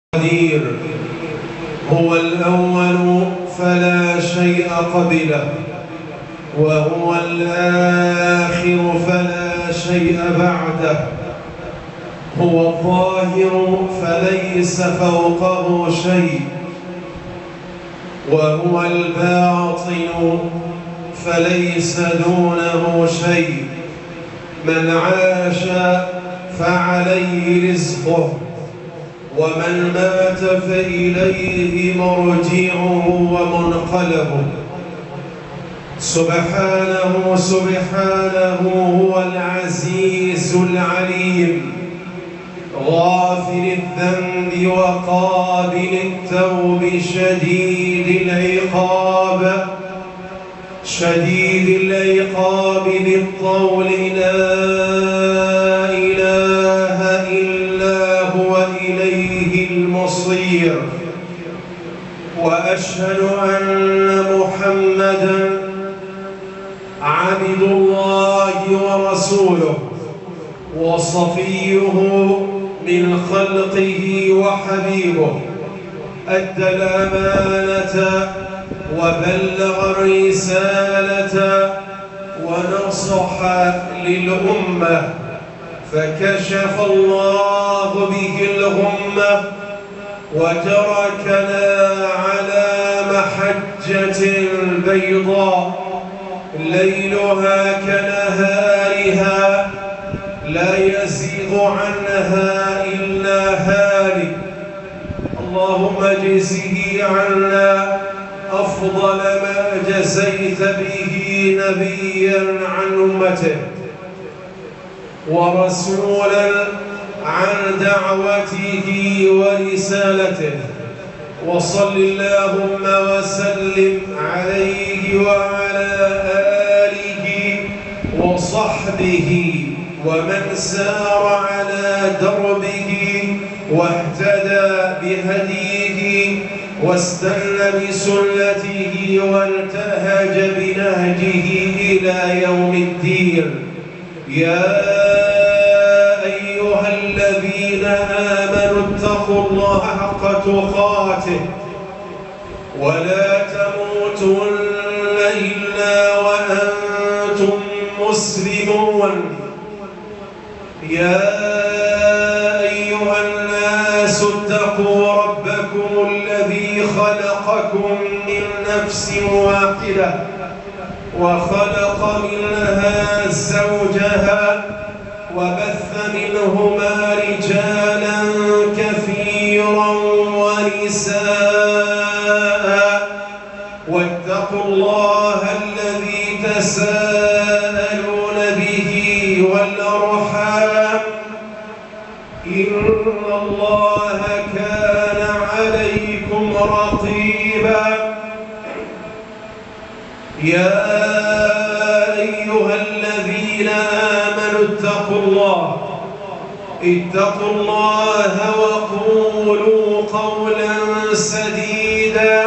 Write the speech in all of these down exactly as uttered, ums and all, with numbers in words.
قدير، هو الأول فلا شيء قبله، وهو الآخر فلا شيء بعده، هو الظاهر فليس فوقه شيء، وهو الباطن فليس دونه شيء. من عاش فعليه رزقه، ومن مات فإليه مرجعه ومنقلبه. سبحانه سبحانه هو العزيز العليم، غافر الذنب وقابل التوب، شديد العقاب شديد العقاب ذي الطول، لا إله إلا هو إليه المصير. وأشهد أن محمدًا عبد الله ورسوله، وصفيه من خلقه وحبيبه، أدى الأمانة وبلغ الرسالة ونصح للأمة، فكشف الله به الغمة وتركنا على محجة بيضاء ليلها كنهارها، لا يزيغ عنها إلا هالك. اللهم اجزه عنا أفضل ما جزيت به نبيا عن أمته، ورسولا عن دعوته ورسالته. وصل اللهم وسلم عليه وعلى آله وصحبه ومن سار على دربه واهتدى بهديه واستنى بسنته وانتهج بنهجه إلى يوم الدين. يا أيها الذين آمنوا اتقوا الله حق تقاته ولا تموتن إلا وأنتم مسلمون. يا أيها الناس اتقوا ربكم الذي خلقكم من نفس واحدة وخلق منها زوجها وبث منهما رجالا كثيرا ونساء، واتقوا الله الذي تساءلون به والأرحام، إن الله كان عليكم رقيبا. يا أيها الذين آمنوا اتقوا الله اتقوا الله وقولوا قولا سديدا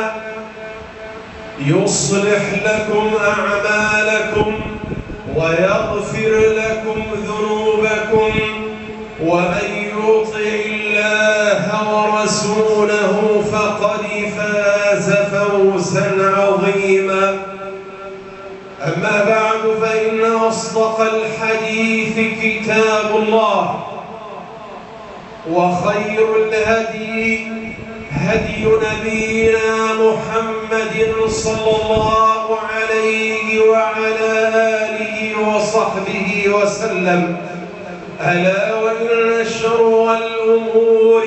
يصلح لكم أعمالكم ويغفر لكم ذنوبكم، ومن يطع الله ورسوله فقد فاز فوزا عظيما. أما بعد، فإن أصدق الحديث كتاب الله، وخير الهدي هدي نبينا محمد صلى الله عليه وعلى آله وصحبه وسلم. ألا وإن شر الأمور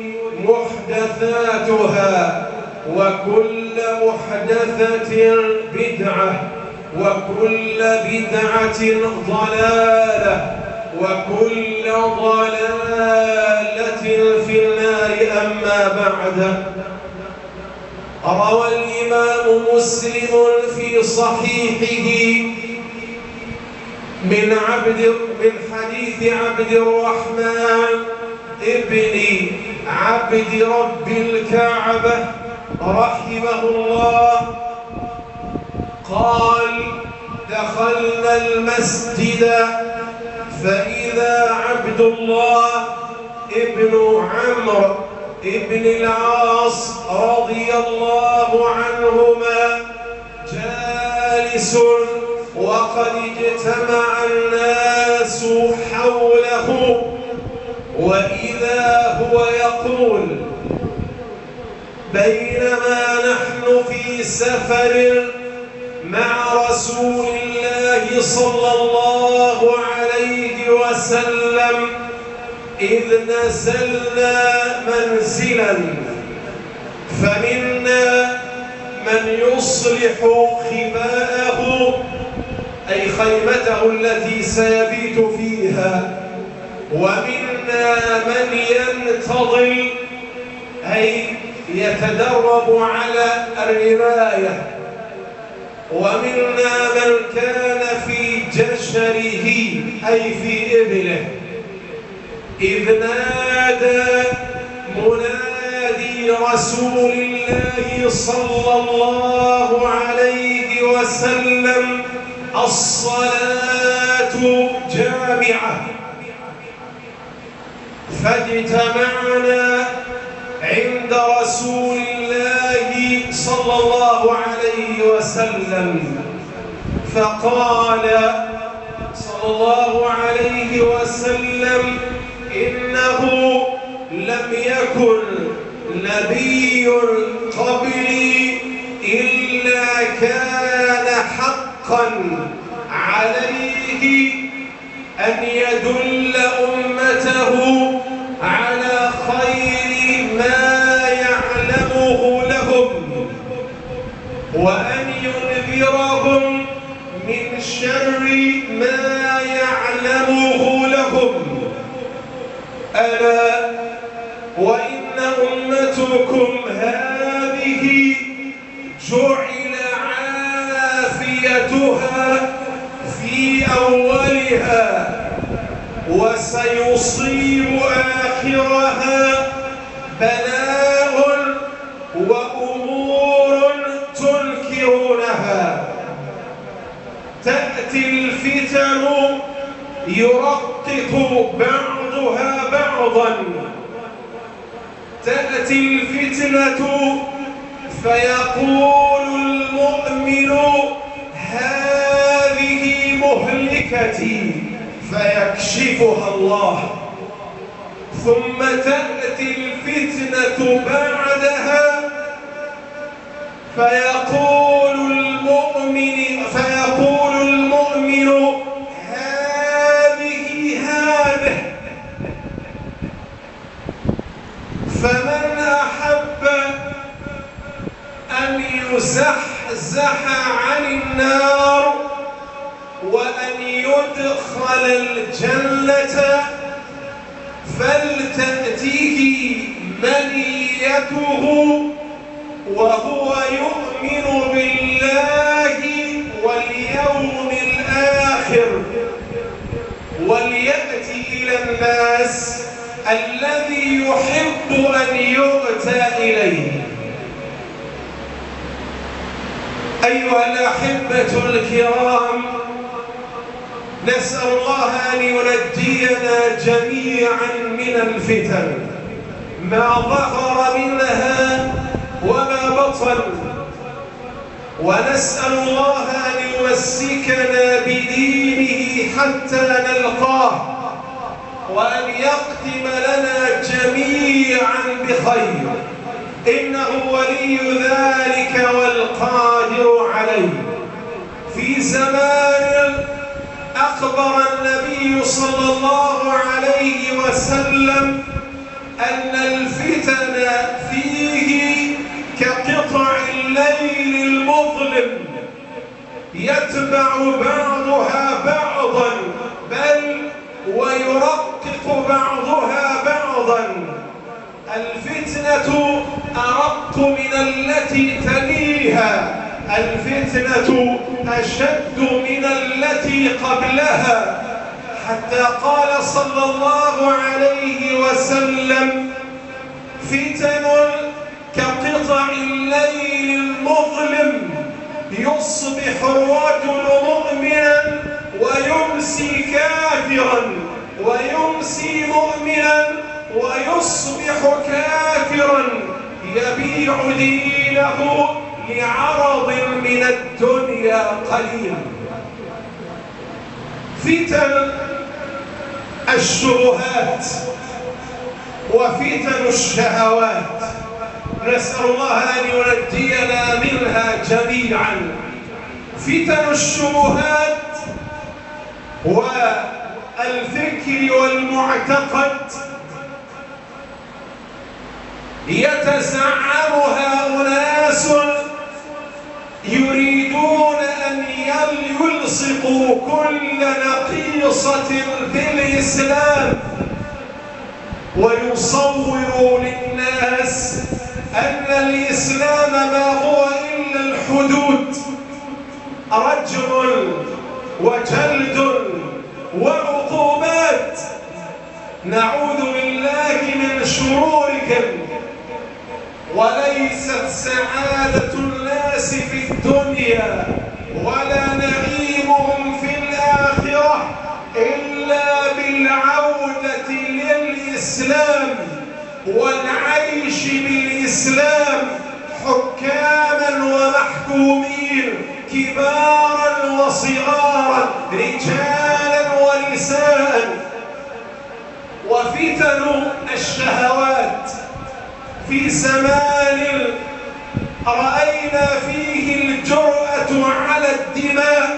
محدثاتها، وكل محدثة بدعة، وكل بدعة ضلالة، وكل ضلالة في النار. أما بعد، روى الإمام مسلم في صحيحه من عبد من حديث عبد الرحمن ابن عبد رب الكعبة رحمه الله قال: دخلنا المسجد فإذا عبد الله ابن عمرو ابن العاص رضي الله عنهما جالس وقد اجتمع الناس حوله، وإذا هو يقول: بينما نحن في سفر مع رسول الله صلى الله عليه وسلم إذ نزلنا منزلا فمنا من يصلح خباءه أي خيمته التي سيبيت فيها، ومنا من ينتظر أي يتدرب على الرماية، ومنا من كان في جشره أي في إبله، إذ نادى منادي رسول الله صلى الله عليه وسلم: الصلاة جامعة. فاجتمعنا عند رسول الله صلى الله عليه وسلم، فقال صلى الله عليه وسلم: إنه لم يكن نبي قبلي إلا كان حقا عليه أن يدل أمته على خير ما يعلمه لهم، وأن ينذرهم من شر ما يعلمه لهم. ألا وإن أمتكم هذه جعل عافيتها في أولها وسيصيب آخرها بلاء وأمور تنكرونها. تأتي الفتن يرقق بعضها بعضا، تأتي الفتنة فيقول المؤمن: هذه مهلكتي، فيكشفها الله. ثم تأتي الفتنة بعدها فيقول المؤمن فيقول المؤمن: هذه هذه. فمن أحب أن يزحزح عن النار وأن يدخل الجنة فلتأتيه منيته وهو يؤمن بالله واليوم الآخر، وليأتي إلى الناس الذي يحب أن يؤتى إليه. أيها الأحبة الكرام، نسأل الله أن ينجينا جميعا من الفتن ما ظهر منها وما بطن، ونسأل الله أن يمسكنا بدينه حتى نلقاه، وأن يختم لنا جميعا بخير، إنه ولي ذلك والقادر عليه. في زمان أخبر النبي صلى الله عليه وسلم أن الفتن فيه كقطع الليل المظلم يتبع بعضها بعضا، بل ويرقق بعضها بعضا. الفتنة أرق من التي تليها، الفتنة أشد من التي قبلها، حتى قال صلى الله عليه وسلم: فتن كقطع الليل المظلم، يصبح الرجل مؤمنا ويمسي كافرا، ويمسي مؤمنا ويصبح كافرا يبيع دينه لعرض من الدنيا قليل. فتن الشبهات وفتن الشهوات نسأل الله أن ينجينا منها جميعا. فتن الشبهات والفكر والمعتقد يتزعمها أناس يريدون أن يلصقوا كل نقيصة بالإسلام ويصوروا للناس أن الإسلام ما هو إلا الحدود، رجم وجلد وعقوبات. نعوذ بالله من شروركم. وليست سعادة الناس في الدنيا ولا نعيمهم في الآخرة إلا بالعودة للإسلام والعيش بالإسلام حكاما ومحكومين، كبارا وصغارا، رجالا ونساء. وفتن الشهوات في زمان رأينا فيه الجرأة على الدماء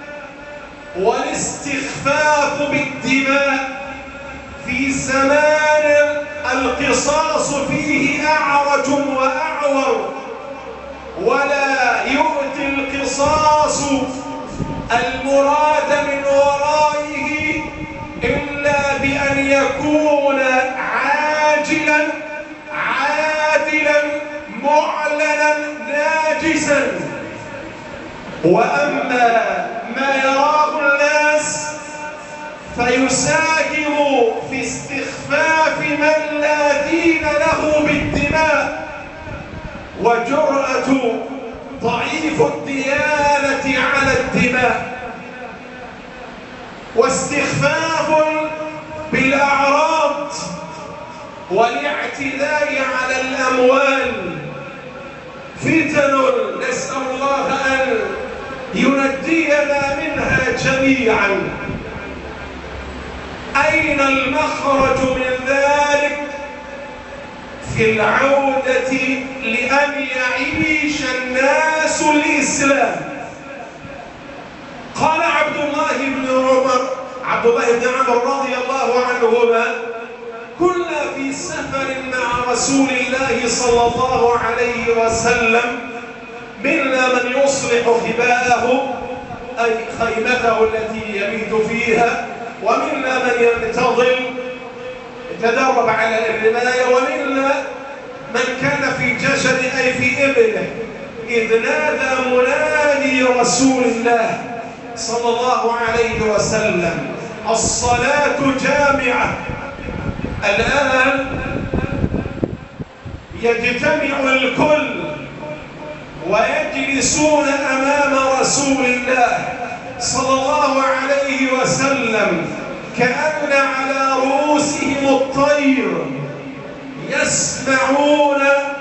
والاستخفاف بالدماء، في زمان القصاص فيه أعرج وأعور، ولا يؤتي القصاص المراد من ورائه إلا بأن يكون عاجلا عادلا معلنا ناجسا. وأما ما يراه الناس فيساهم في استخفاف من لا دين له بالدماء، وجرأة ضعيف الديانة على الدماء، واستخفاف بالأعراض والاعتداء على الأموال. فتن نسأل الله أن ينجينا منها جميعا. أين المخرج من ذلك؟ في العودة لأن يعيش الناس الإسلام. قال عبد الله بن عمر عبد الله بن عمر رضي الله عنهما: كنا في سفر مع رسول الله صلى الله عليه وسلم، منا من يصلح خباءه أي خيمته التي يبيت فيها، ومنا من ينتظم يتدرب على الرماية، ومنا من كان في جسد أي في إبله، إذ نادى منادي رسول الله صلى الله عليه وسلم: الصلاة جامعة. الآن يجتمع الكل ويجلسون أمام رسول الله صلى الله عليه وسلم كأن على رؤوسهم الطير، يسمعون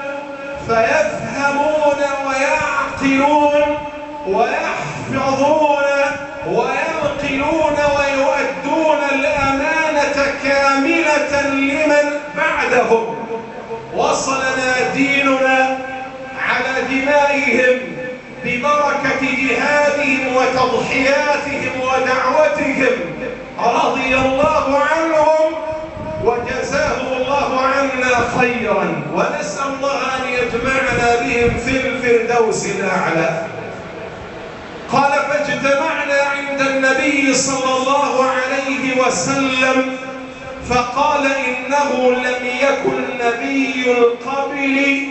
فيفهمون ويعقلون ويحفظون وينقلون ويؤدون الأمانة كاملة لمن بعدهم. وصلنا ديننا على دمائهم ببركة جهادهم وتضحياتهم ودعوتهم، رضي الله عنهم وجزاهم الله عنا خيرا، ونسأل الله أن يجمعنا بهم في الفردوس الأعلى. قال: فاجتمعنا عند النبي صلى الله عليه وسلم فقال: إنه لم يكن نبي قبلي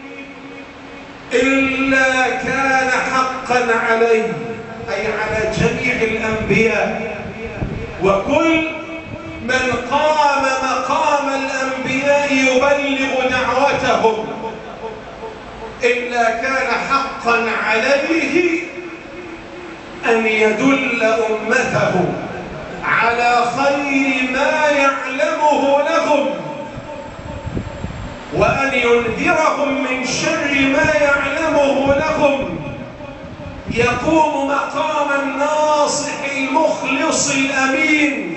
إلا كان حقا عليه، أي على جميع الأنبياء، وكل من قام مقام الأنبياء يبلغ دعوتهم، إلا كان حقا عليه أن يدل أمته على خير ما يعلمه لهم وأن ينذرهم من شر ما يعلمه لهم، يقوم مقام الناصح المخلص الأمين.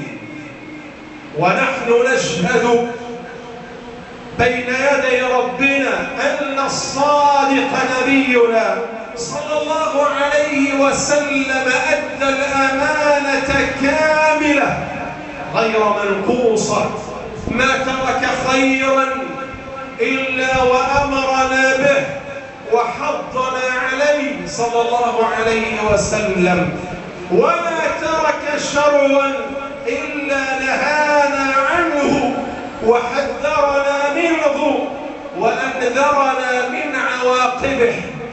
ونحن نشهد بين يدي ربنا أن الصادق نبينا صلى الله عليه وسلم أدى الأمانة كاملة غير منقوصة، ما ترك خيرا إلا وأمرنا به وحضنا عليه صلى الله عليه وسلم، وما ترك شرا إلا نهانا عنه وحذرنا منه وأنذرنا من عواقبه.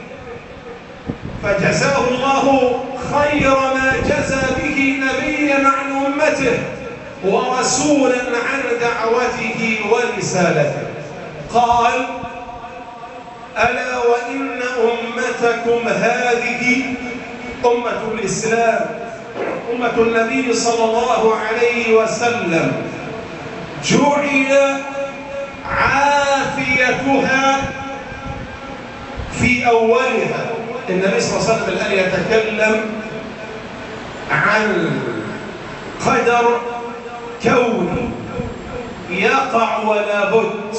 فجزاه الله خير ما جزى به نبيا عن أمته ورسولا عن دعوته ورسالته. قال: ألا وإن أمتكم هذه أمة الإسلام، أمة النبي صلى الله عليه وسلم، جعل عافيتها في أولها. النبي صلى الله عليه وسلم الآن يتكلم عن قدر كوني يقع ولا بد،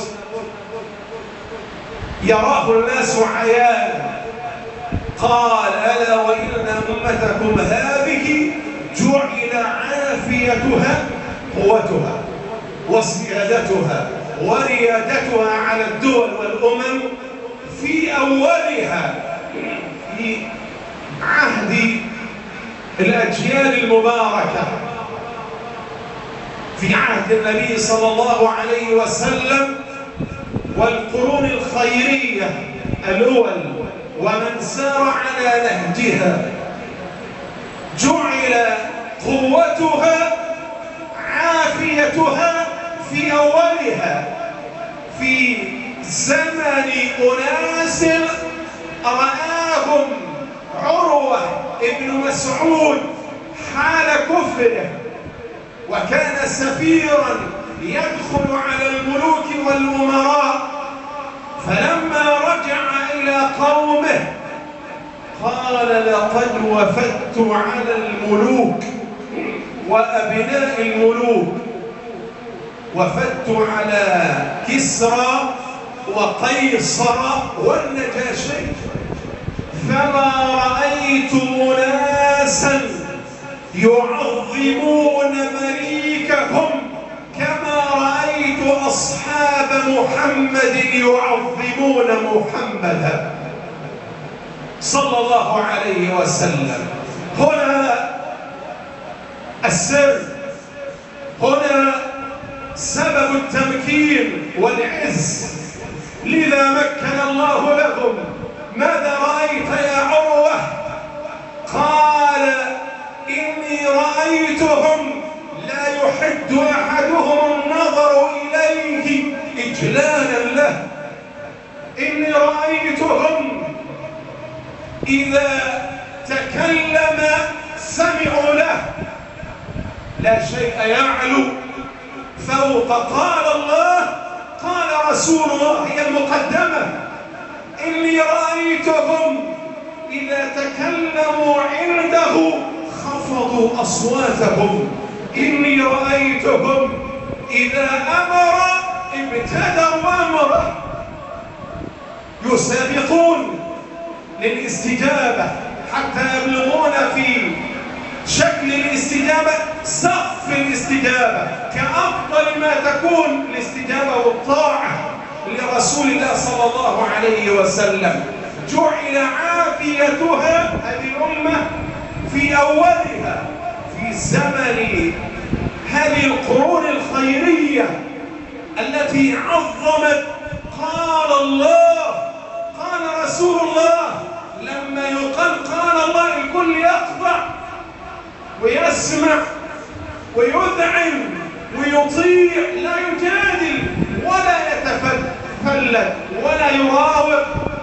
يراه الناس عيانا. قال: ألا وإن أمتكم هذه جعل عافيتها قوتها وسيادتها وريادتها على الدول والأمم في أولها، في عهد الأجيال المباركة، في عهد النبي صلى الله عليه وسلم والقرون الخيرية الأول ومن سار على نهجها. جعل قوتها عافيتها في أولها في زمن أناس رآهم عروة ابن مسعود حال كفره، وكان سفيرا يدخل على الملوك والأمراء، فلما رجع إلى قومه قال: لقد وفدت على الملوك وأبناء الملوك، وفدت على كسرى وقيصر والنجاشي، فما رأيت أناسا يعظمون مليكهم كما رأيت أصحاب محمد يعظمون محمدا صلى الله عليه وسلم. هنا السر، هنا سبب التمكين والعز. لذا مكن الله لهم. ماذا رأيت يا عروة؟ قال: إني رأيتهم لا يحد أحدهم النظر إليه إجلالا له. إني رأيتهم إذا تكلم سمعوا له، لا شيء يعلو فوق قال الله قال رسول الله، هي المقدمة. إني رأيتهم إذا تكلموا عنده خفضوا أصواتهم. إني رأيتهم إذا أمر ابتدروا أمره، يسابقون للاستجابة حتى يبلغون في شكل الاستجابة سقف الاستجابة، كأفضل ما تكون الاستجابة والطاعة لرسول الله صلى الله عليه وسلم. جعل عافيتها هذه الأمة في أولها في زمن هذه القرون الخيرية التي عظمت قال الله قال رسول الله. لما يقال قال الله الكل يخضع ويسمع ويذعن ويطيع، لا يجادل ولا يتفلت ولا يراوغ.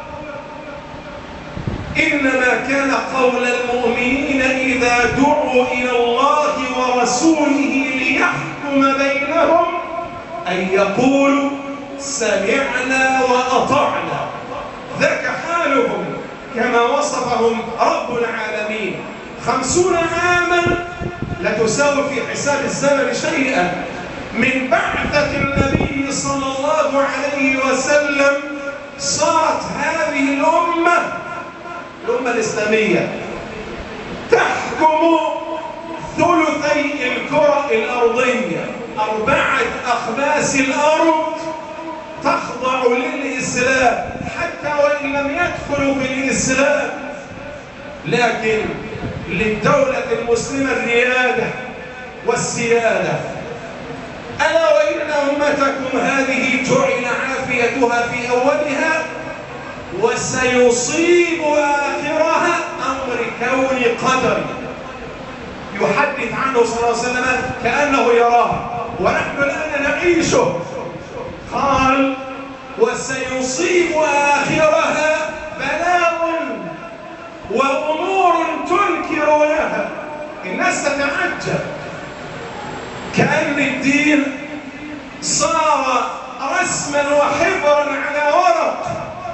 إنما كان قول المؤمنين إذا دعوا إلى الله ورسوله ليحكم بينهم أن يقولوا سمعنا وأطعنا. ذاك حالهم كما وصفهم رب العالمين. خمسون عاما لا تساوي في حساب الزمن شيئا من بعثة النبي صلى الله عليه وسلم. صارت هذه الأمة الأمة الإسلامية تحكم ثلثي الكرة الأرضية، أربعة أخماس الأرض تخضع للإسلام حتى وإن لم يدخلوا في الإسلام، لكن للدولة المسلمة الريادة والسيادة. ألا وإن أمتكم هذه جعل عافيتها في أولها وسيصيب آخرها أمر كون قدري يحدث عنه صلى الله عليه وسلم كأنه يراه ونحن الآن نعيشه. قال: وسيصيب آخرها بلاء وأمور تنكرونها. الناس تتعجب كأن الدين صار رسما وحبرا على ورق.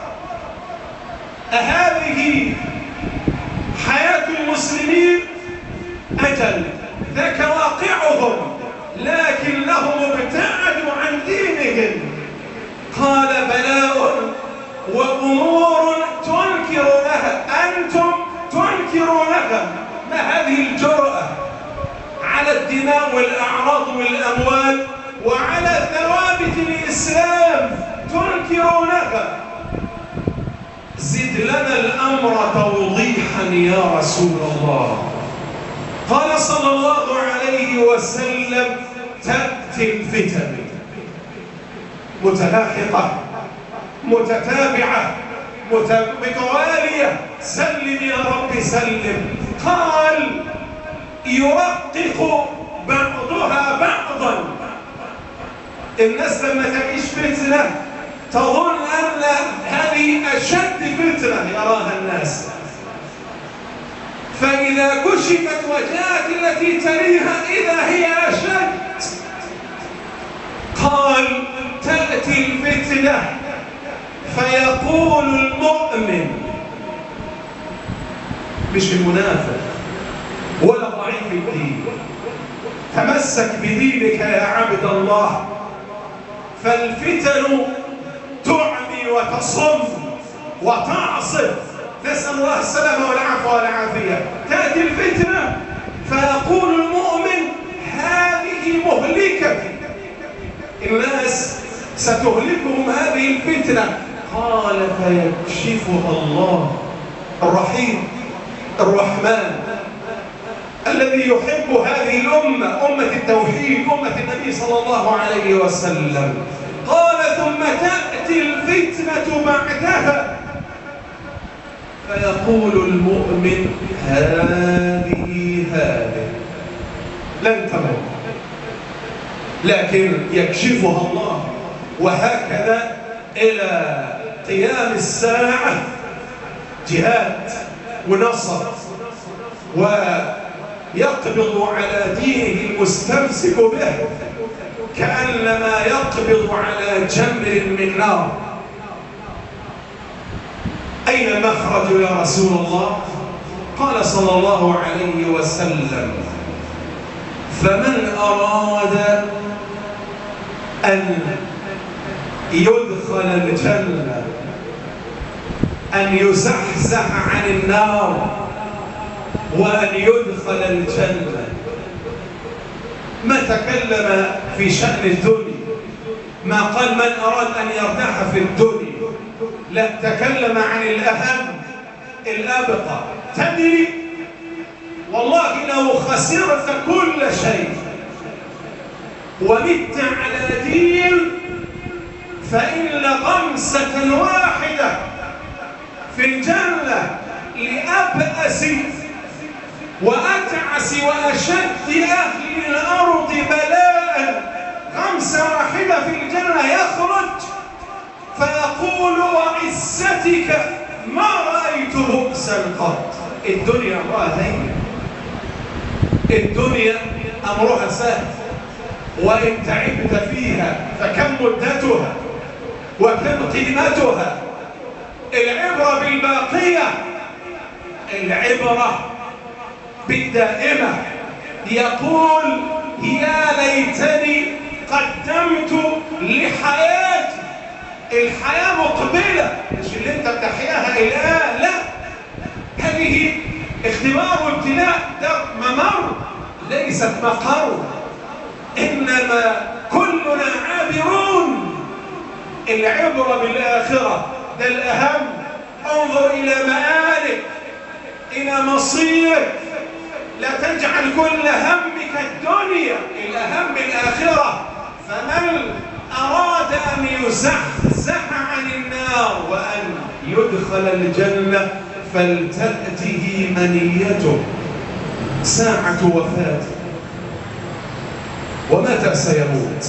أهذه حياة المسلمين؟ أجل، ذاك واقعهم، لكنهم ابتعدوا عن دينهم. قال: بلاء وأمور تنكرونها. أنتم تنكرونها. ما هذه الجرأة على الدماء والأعراض والأموال وعلى ثوابت الإسلام تنكرونها؟ زد لنا الأمر توضيحا يا رسول الله. قال صلى الله عليه وسلم: تأتي الفتن متلاحقة متتابعة متوالية. سلم يا رب سلم. قال: يرقق بعضها بعضا. الناس لما تعيش فتنة تظن أن هذه أشد فتنة يراها الناس، فإذا كشفت وجاءت التي تليها إذا هي أشد. قال: تأتي الفتنة فيقول المؤمن، مش المنافق ولا ضعيف الدين، تمسك بدينك يا عبد الله، فالفتن تعمي وتصم وتعصف. نسأل الله السلامة والعفو والعافية. تأتي الفتنة فيقول المؤمن: هذه مهلكتي، الناس ستهلكهم هذه الفتنة. قال: فيكشفها الله الرحيم الرحمن الذي يحب هذه الأمة، أمة التوحيد، أمة النبي صلى الله عليه وسلم. قال: ثم تأتي الفتنة بعدها فيقول المؤمن: هذه هذه لن تمر، لكن يكشفها الله. وهكذا إلى قيام الساعة جهاد ونصر، ويقبض على دينه المستمسك به كأنما يقبض على جمر من نار. أين المخرج يا رسول الله؟ قال صلى الله عليه وسلم: فمن أراد أن يدخل الجنة، أن يزحزح عن النار وأن يدخل الجنة. ما تكلم في شأن الدنيا، ما قال من أراد أن يرتاح في الدنيا، لا، تكلم عن الأهم الأبقى. تدري والله لو خسرت كل شيء ومت على دين فإن غمسة واحدة في الجنة لأبأس وأتعس وأشد أهل الأرض بلاء، غمسة واحدة في الجنة يخرج فيقول: وعزتك ما رأيت بؤسا قط. الدنيا أمرها هين، الدنيا أمرها سهل، وإن تعبت فيها فكم مدتها، وكم قيمتها. العبرة بالباقية، العبرة بالدائمة. يقول يا ليتني قدمت لحياتي. الحياة مقبلة، مش اللي انت بتحياها الآن، لا، هذه اختبار وابتلاء، ده ممر ليست مقر، إنما كلنا عابرون. العبرة بالآخرة، ده الأهم. انظر إلى مآلك، إلى مصيرك، لا تجعل كل همك الدنيا، الأهم الآخرة. فمن أراد أن يزحزح عن النار وأن يدخل الجنة فلتأته منيته ساعة وفاته، ومتى سيموت؟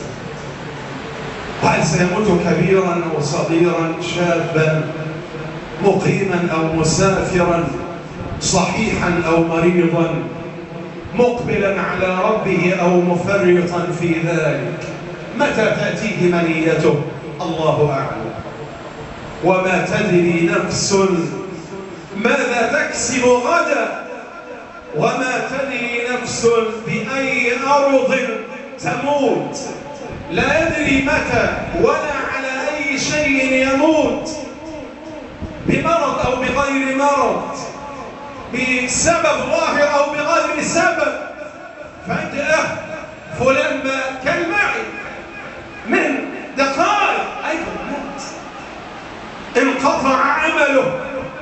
هل سيموت كبيرا أو صغيرا، شابا مقيما أو مسافرا، صحيحا أو مريضا، مقبلا على ربه أو مفرطا في ذلك؟ متى تأتيه منيته؟ الله أعلم. وما تدري نفس ماذا تكسب غدا، وما تدري نفس بأي أرض تموت. لا يدري متى ولا على أي شيء يموت، بمرض أو بغير مرض، بسبب ظاهر أو بغير سبب. فجأة فلان كان معي من دقائق أيضا مات، انقطع عمله.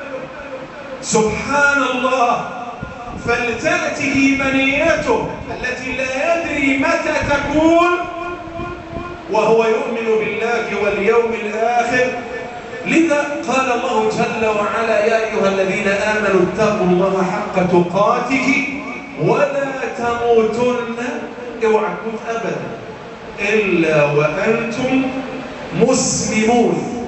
سبحان الله. فلتأته منيته التي لا يدري متى تكون، وهو يؤمن بالله واليوم الآخر. لذا قال الله جل وعلا يا أيها الذين آمنوا اتقوا الله حق تقاته ولا تموتن، اوعى تموت أبدا إلا وأنتم مسلمون.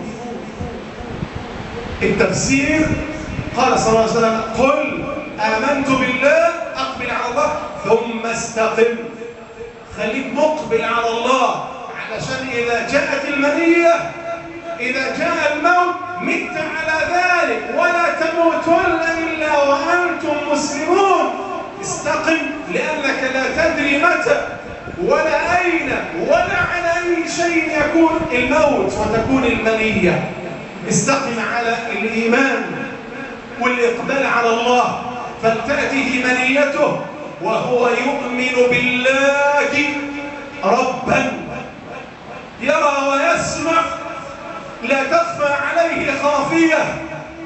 التفسير قال صلى الله عليه وسلم قل آمنت بالله، أقبل على الله ثم استقم. خليك مقبل على الله، علشان إذا جاءت المنية، إذا جاء الموت مت على ذلك. ولا تموتن إلا وأنتم مسلمون. استقم، لأنك لا تدري متى ولا أين ولا على أي شيء يكون الموت وتكون المنية. استقم على الإيمان والإقبال على الله، فلتأته منيته وهو يؤمن بالله ربا، يرى ويسمع، لا تخفى عليه خافية،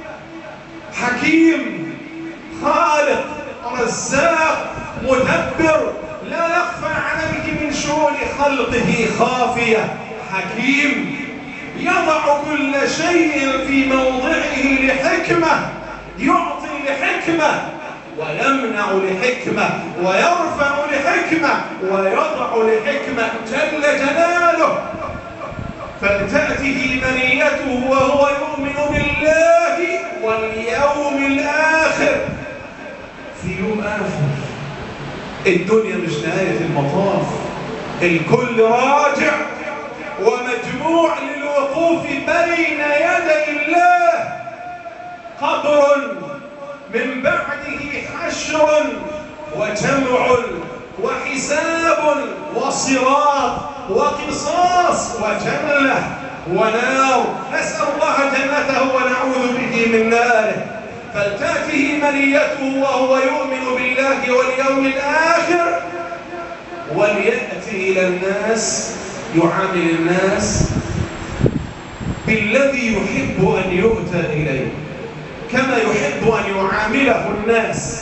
حكيم، خالق، رزاق، مدبر، لا يخفى عليك من شؤون خلقه خافية، حكيم، يضع كل شيء في موضعه لحكمة، يعطي لحكمة ويمنع لحكمة ويرفع لحكمة ويضع لحكمة جل جلاله. فلتأته منيته وهو يؤمن بالله واليوم الآخر. في يوم آخر، الدنيا مش نهاية المطاف، الكل راجع ومجموع للوقوف بين يدي الله. قبر، من بعده حشر وجمع وحساب وصراط وقصاص وجنة ونار. نسأل الله جنته ونعوذ به من ناره. فلتأته منيته وهو يؤمن بالله واليوم الآخر، وليأتي إلى الناس، يعامل الناس بالذي يحب أن يؤتى إليه كما يحب أن يعامله الناس.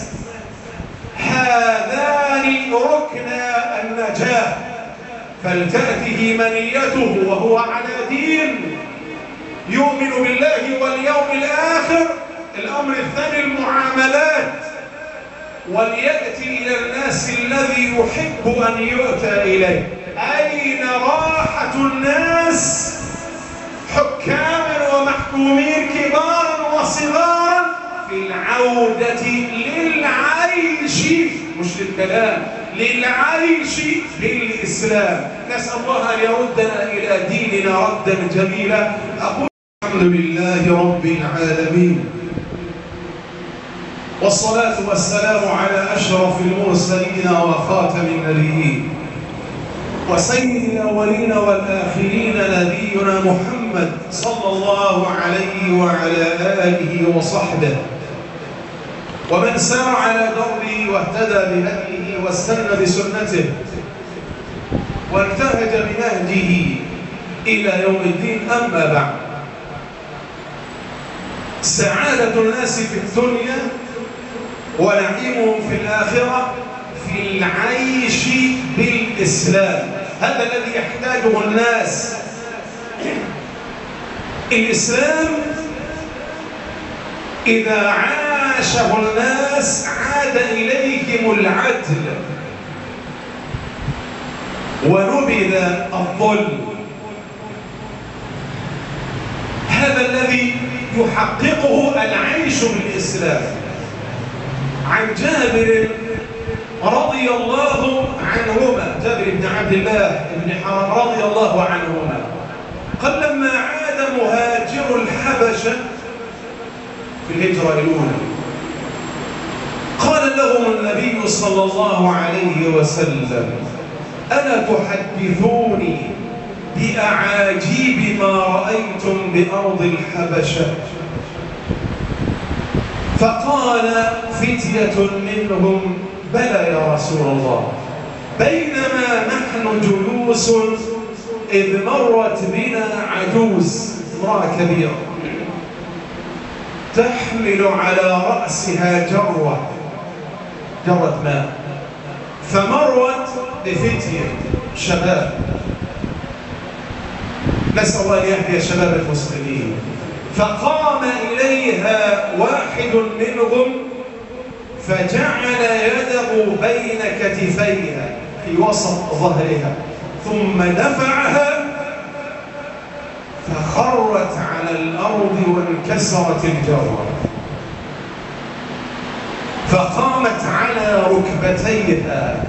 هذان ركنا النجاة. فلتأته منيته وهو على دين، يؤمن بالله واليوم الآخر. الأمر الثاني المعاملات. وليأتي إلى الناس الذي يحب أن يؤتى إليه. أين راحة الناس حكاما ومحكومين كبارا وصغارا في العودة للعيش، مش للكلام، للعيش بالإسلام. نسأل الله أن يردنا إلى ديننا ردا جميلا. أقول الحمد لله رب العالمين، والصلاة والسلام على أشرف المرسلين وخاتم النبيين وسيد الأولين والآخرين نبينا محمد صلى الله عليه وعلى آله وصحبه ومن سار على دربه واهتدى بهديه واستنى بسنته وانتهج بنهجه إلى يوم الدين. أما بعد، سعادة الناس في الدنيا ونعيمهم في الآخرة في العيش بالإسلام. هذا الذي يحتاجه الناس. الإسلام إذا عاشه الناس عاد إليهم العدل ونبذ الظلم. هذا الذي يحققه العيش بالإسلام. عن جابر رضي الله عنهما، جابر بن عبد الله بن حرام رضي الله عنهما، قال لما عاد مهاجر الحبشة في الهجرة الأولى قال لهم النبي صلى الله عليه وسلم: ألا تحدثوني بأعاجيب ما رأيتم بأرض الحبشة؟ فقال فتية منهم: بلى يا رسول الله، بينما نحن جلوس إذ مرت بنا عجوز، امرأة كبيرة تحمل على رأسها جروة جرة ماء، فمرت بفتية شباب، نسأل الله أن يهدي شباب المسلمين، فقام إليها واحد منهم فجعل يده بين كتفيها في وسط ظهرها ثم دفعها فخرت على الأرض وانكسرت الجرة، فقامت على ركبتيها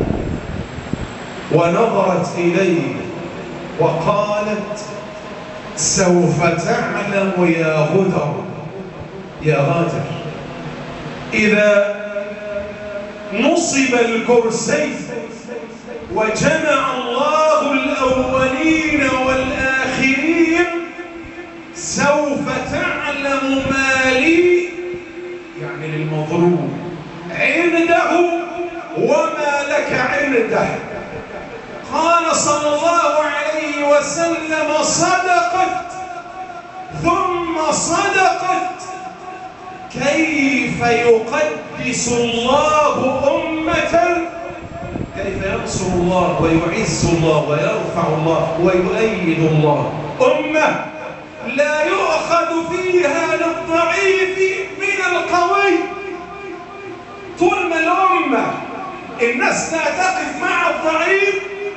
ونظرت إليه وقالت: سوف تعلم يا غدر يا غادر إذا نصب الكرسي وجمع الله الأولين والآخرين سوف تعلم ما لي، يعني للمظلوم، عنده وما لك عنده. قال صلى الله عليه وسلم: صدقت ثم صدقت. كيف يقدس الله أمة، كيف ينصر الله ويعز الله ويرفع الله ويؤيد الله أمة لا يؤخذ فيها للضعيف من القوي. طول ما الأمة الناس لا تقف مع الضعيف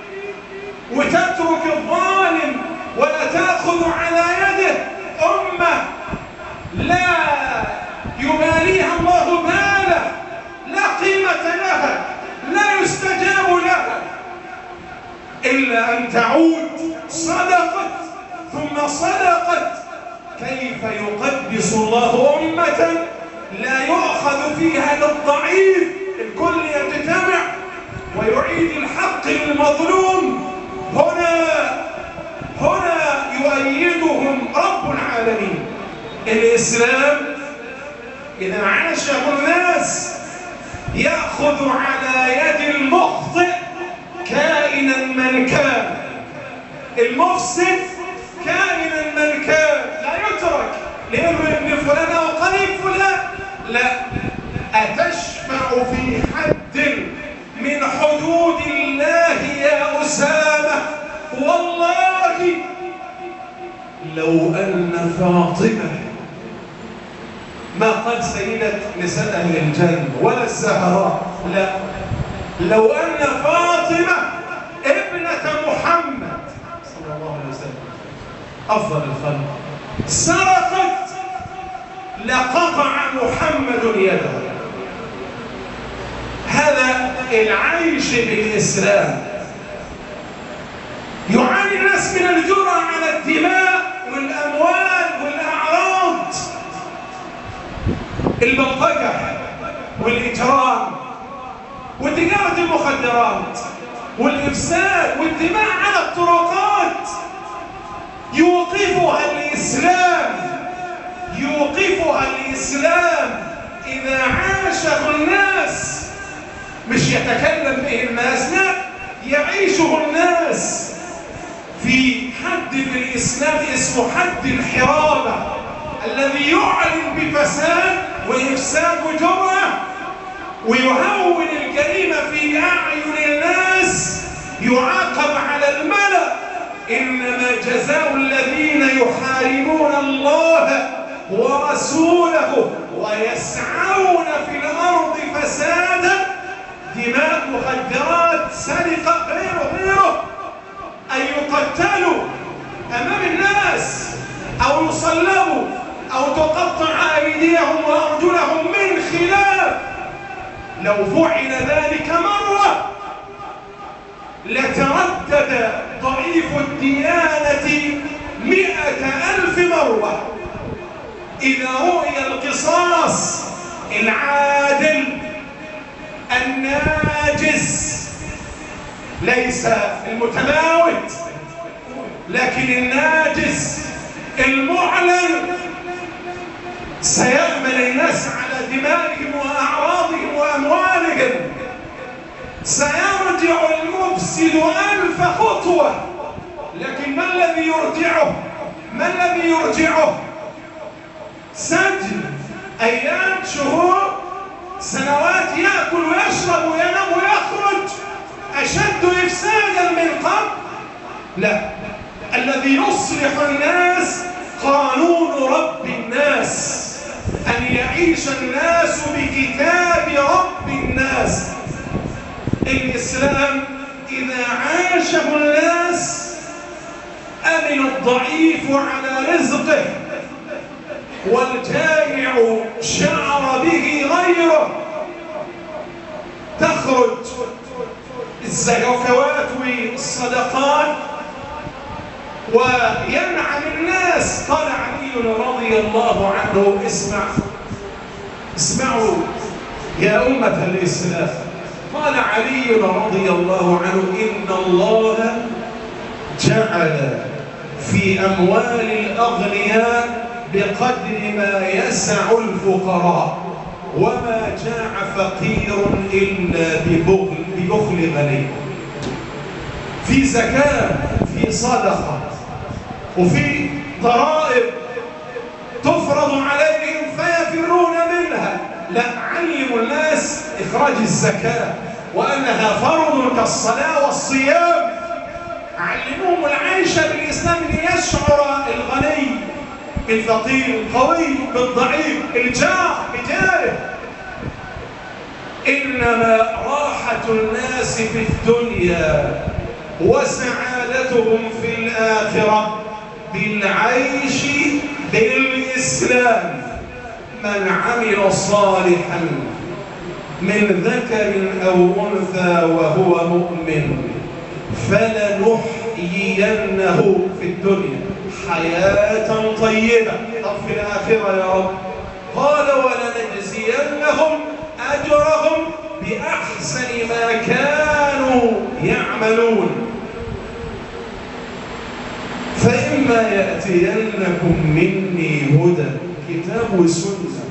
وتترك الظالم ولا تأخذ على يده، أمة لا يباليها الله باله، لا قيمة لها، لا يستجاب لها إلا أن تعود. صدقت ثم صدقت. كيف يقدس الله أمة لا يؤخذ فيها للضعيف، الكل يجتمع ويعيد الحق للمظلوم. هنا هنا يؤيدهم رب العالمين. الإسلام إذا عاشه الناس يأخذ على يد المخطئ كائنا من كان، المفسد كائنا من كان، لا يترك لأمر ابن فلان أو قريب فلان، لا. أتشفع في حد من حدود الله يا أسامة؟ والله لو أن فاطمة، ما قال سيدة نساء أهل الجنة ولا الزهراء، لا، لو أن فاطمة ابنة محمد صلى الله عليه وسلم أفضل الخلق سرقت لقطع محمد يده. هذا العيش بالإسلام. يعاني الناس من الجرأة على الدماء والأموال والأعراض، البلطجة والإجرام وتجارة المخدرات والإفساد والدماء على الطرقات، يوقفها الإسلام يوقفها الإسلام إذا عاشه الناس، مش يتكلم به الناس، لا، يعيشه الناس في حد في الإسلام اسمه حد الحرابة، الذي يعلن بفساد وإفساد وجرأة ويهون الجريمة في أعين الناس، يعاقب على الملأ. إنما جزاء الذين يحاربون الله ورسوله ويسعون في الأرض فسادا، دماء، مخدرات، سرقة، غيره غيره، أن يقتلوا أمام الناس أو يصلبوا أو تقطع أيديهم وأرجلهم من خلاف. لو فعل ذلك مرة لتردد ضعيف الديانة مئة ألف مرة. إذا رؤي القصاص العادل الناجز، ليس المتماوت لكن الناجز المعلن، سيأمن الناس على دمائهم وأعراضهم وأموالهم، سيرجع المفسد ألف خطوة، لكن ما الذي يرجعه؟ ما الذي يرجعه؟ سجن أيام، شهور، سنوات، يأكل ويشرب وينام ويخرج، أشد إفسادا من قبل. لا، الذي يصلح الناس قانون رب الناس، أن يعيش الناس بكتاب رب الناس. الإسلام إذا عاشه الناس أمن الضعيف على رزقه، والجائع شعر به غيره. تخرج الزكوات والصدقات وينعم الناس. قال علي رضي الله عنه، اسمع اسمعوا يا أمة الإسلام، قال علي رضي الله عنه: إن الله جعل في أموال الأغنياء بقدر ما يسع الفقراء، وما جاع فقير إلا ببخل, ببخل غني. في زكاة، في صدقة، وفي ضرائب تفرض عليهم فيفرون منها. لا، علموا الناس إخراج الزكاة وأنها فرض كالصلاة والصيام. علموهم العيش بالإسلام ليشعر الغني بالفقير، القوي بالضعيف، الجار بجاره. إنما راحة الناس في الدنيا وسعادتهم في الآخرة بالعيش بالإسلام. من عمل صالحا من ذكر أو أنثى وهو مؤمن فلنحيينه في الدنيا حياة طيبة. طب في الآخرة يا رب؟ قال: ولنجزينهم أجرهم بأحسن ما كانوا يعملون. فإما يأتينكم مني هدى، كتاب وسنة،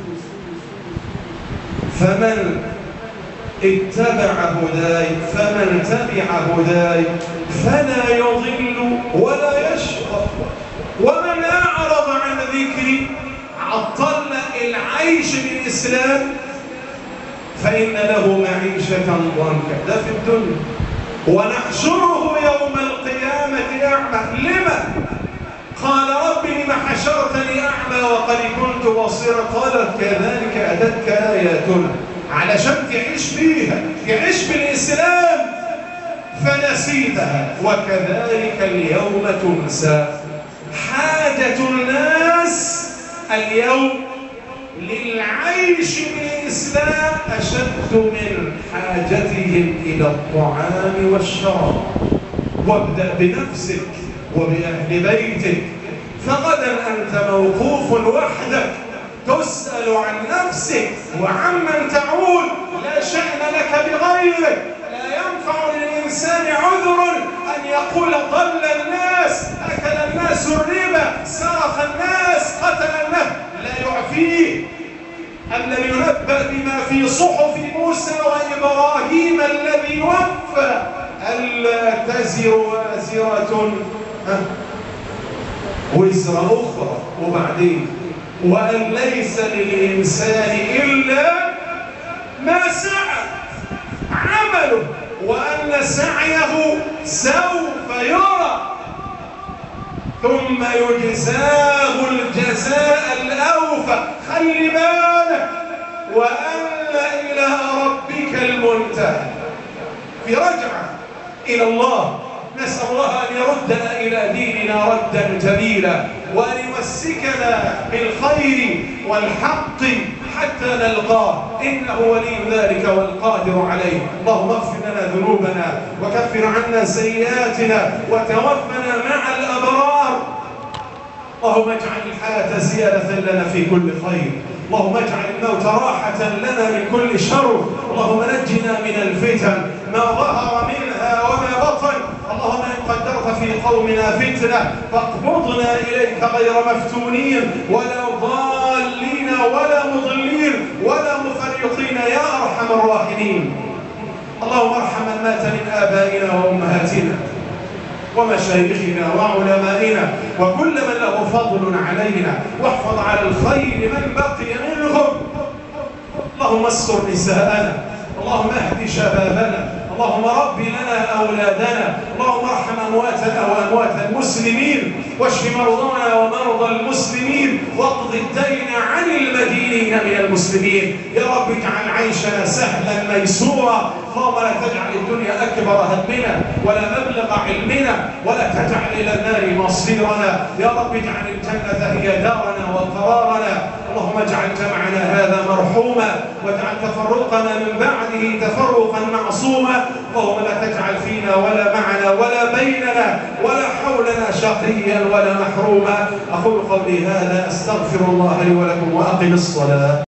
فمن اتبع هداي فمن تبع هداي فلا يضل ولا يشقى، ومن أعرض عن ذكري عطلنا العيش بالإسلام فإن له معيشة ضنكا. ده في الدنيا. ونحشره يوم القيامة أعمى. لما؟ قال: رب لم حشرتني أعمى وقد كنت بصيرا. قال: كذلك أتتك آياتنا، علشان تعيش بيها، تعيش بالإسلام فنسيتها، وكذلك اليوم تنسى. حاجة الناس اليوم للعيش بالإسلام أشد من حاجتهم إلى الطعام والشراب. وابدأ بنفسك وبأهل بيتك، فغدا أنت موقوف وحدك تسأل عن نفسك وعمن تعود، لا شأن لك بغيرك. لا ينفع للإنسان عذر أن يقول ضل الناس، أكل الناس الربا، سرق الناس، قتل الناس، لا يعفيه. أم لم ينبأ بما في صحف موسى وإبراهيم الذي وفى ألا تزر وازرة وزر أخرى، وبعدين وأن ليس للإنسان إلا ما سعى عمله وأن سعيه سوف يرى ثم يجزاه الجزاء الأوفى. خلي بالك، وأن إلى ربك المنتهى. في رجعة إلى الله، نسأل الله أن يردنا إلى ديننا ردا جميلا، وأن يمسكنا بالخير والحق حتى نلقاه، إنه ولي ذلك والقادر عليه. اللهم اغفر لنا ذنوبنا وكفر عنا سيئاتنا وتوفنا مع الأبرار. اللهم اجعل الحياة زيادة لنا في كل خير، اللهم اجعل الموت راحة لنا من كل شر، اللهم نجنا من الفتن ما ظهر منها وما بطن. اللهم إن قدرت في قومنا فتنة فاقبضنا إليك غير مفتونين ولا ضالين ولا مضلين ولا مفرطين يا أرحم الراحمين. اللهم ارحم من مات من آبائنا وأمهاتنا ومشايخنا وعلمائنا وكل من له فضل علينا، واحفظ على الخير من بقي منهم. اللهم استر نساءنا، اللهم اهد شبابنا، اللهم رب لنا أولادنا، اللهم ارحم أمواتنا وأموات المسلمين، واشف مرضانا ومرضى المسلمين، واقض الدين عن المدينين من المسلمين. يا رب اجعل عيشنا سهلا ميسورا، اللهم لا تجعل الدنيا أكبر همنا ولا مبلغ علمنا ولا تجعل إلى النار مصيرنا. يا رب اجعل الجنة هي دارنا وقرارنا. اللهم اجعل جمعنا هذا مرحوما، واجعل تفرقنا من بعده تفرقا معصوما. اللهم لا تجعل فينا ولا معنا ولا بيننا ولا حولنا شقيا ولا محروما. أقول قولي هذا، أستغفر الله لي ولكم وأقم الصلاة.